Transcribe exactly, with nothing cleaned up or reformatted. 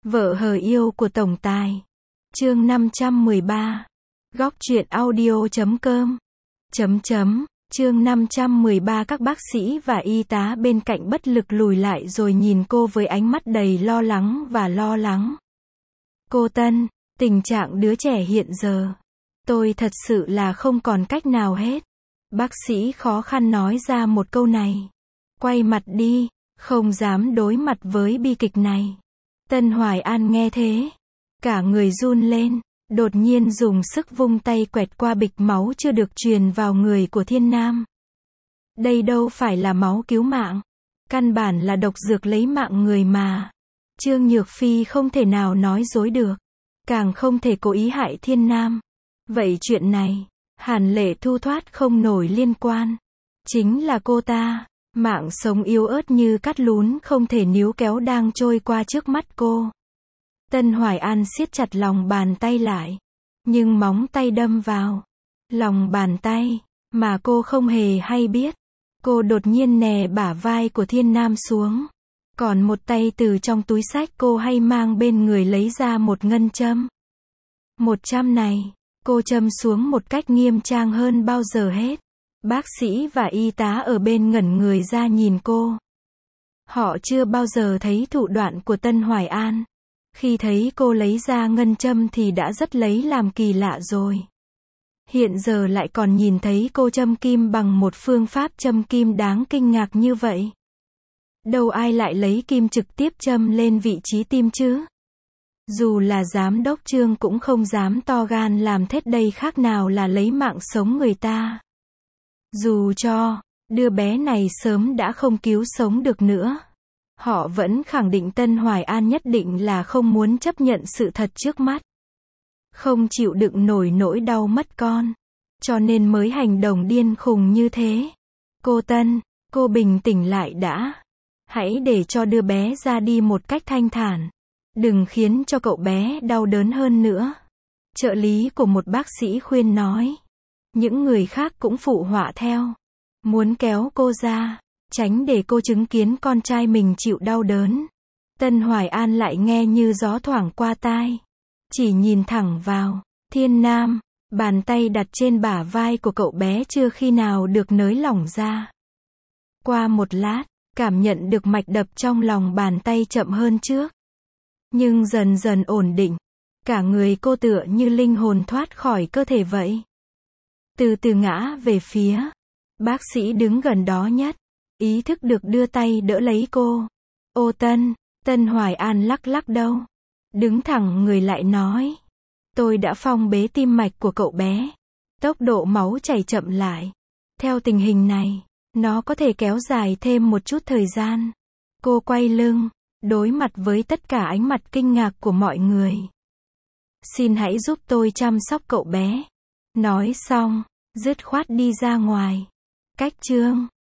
Vợ hờ yêu của tổng tài. Chương năm trăm mười ba. Góc truyện audio chấm com. Chấm chấm. Chương năm trăm mười ba. Các bác sĩ và y tá bên cạnh bất lực lùi lại rồi nhìn cô với ánh mắt đầy lo lắng và lo lắng. Cô Tân, tình trạng đứa trẻ hiện giờ, tôi thật sự là không còn cách nào hết. Bác sĩ khó khăn nói ra một câu này. Quay mặt đi, không dám đối mặt với bi kịch này. Tân Hoài An nghe thế, cả người run lên, đột nhiên dùng sức vung tay quẹt qua bịch máu chưa được truyền vào người của Thiên Nam. Đây đâu phải là máu cứu mạng, căn bản là độc dược lấy mạng người mà. Trương Nhược Phi không thể nào nói dối được, càng không thể cố ý hại Thiên Nam. Vậy chuyện này, Hàn Lệ Thu thoát không nổi liên quan. Chính là cô ta, mạng sống yếu ớt như cát lún không thể níu kéo đang trôi qua trước mắt cô. Tân Hoài An siết chặt lòng bàn tay lại, nhưng móng tay đâm vào lòng bàn tay, mà cô không hề hay biết. Cô đột nhiên nè bả vai của Thiên Nam xuống, còn một tay từ trong túi xách cô hay mang bên người lấy ra một ngân châm. Một châm này, cô châm xuống một cách nghiêm trang hơn bao giờ hết. Bác sĩ và y tá ở bên ngẩn người ra nhìn cô. Họ chưa bao giờ thấy thủ đoạn của Tân Hoài An. Khi thấy cô lấy ra ngân châm thì đã rất lấy làm kỳ lạ rồi. Hiện giờ lại còn nhìn thấy cô châm kim bằng một phương pháp châm kim đáng kinh ngạc như vậy. Đâu ai lại lấy kim trực tiếp châm lên vị trí tim chứ? Dù là giám đốc Trương cũng không dám to gan làm thế, đây khác nào là lấy mạng sống người ta. Dù cho đứa bé này sớm đã không cứu sống được nữa, họ vẫn khẳng định Tân Hoài An nhất định là không muốn chấp nhận sự thật trước mắt. Không chịu đựng nổi nỗi đau mất con, cho nên mới hành động điên khùng như thế. Cô Tân, cô bình tĩnh lại đã. Hãy để cho đứa bé ra đi một cách thanh thản. Đừng khiến cho cậu bé đau đớn hơn nữa. Trợ lý của một bác sĩ khuyên nói. Những người khác cũng phụ họa theo, muốn kéo cô ra, tránh để cô chứng kiến con trai mình chịu đau đớn. Tân Hoài An lại nghe như gió thoảng qua tai, chỉ nhìn thẳng vào Thiên Nam, bàn tay đặt trên bả vai của cậu bé chưa khi nào được nới lỏng ra. Qua một lát, cảm nhận được mạch đập trong lòng bàn tay chậm hơn trước, nhưng dần dần ổn định. Cả người cô tựa như linh hồn thoát khỏi cơ thể vậy. Từ từ ngã về phía bác sĩ đứng gần đó nhất, ý thức được đưa tay đỡ lấy cô. Ô Tân, Tân Hoài An lắc lắc đầu, đứng thẳng người lại nói. Tôi đã phong bế tim mạch của cậu bé. Tốc độ máu chảy chậm lại. Theo tình hình này, nó có thể kéo dài thêm một chút thời gian. Cô quay lưng, đối mặt với tất cả ánh mặt kinh ngạc của mọi người. Xin hãy giúp tôi chăm sóc cậu bé. Nói xong, dứt khoát đi ra ngoài. Cách Trương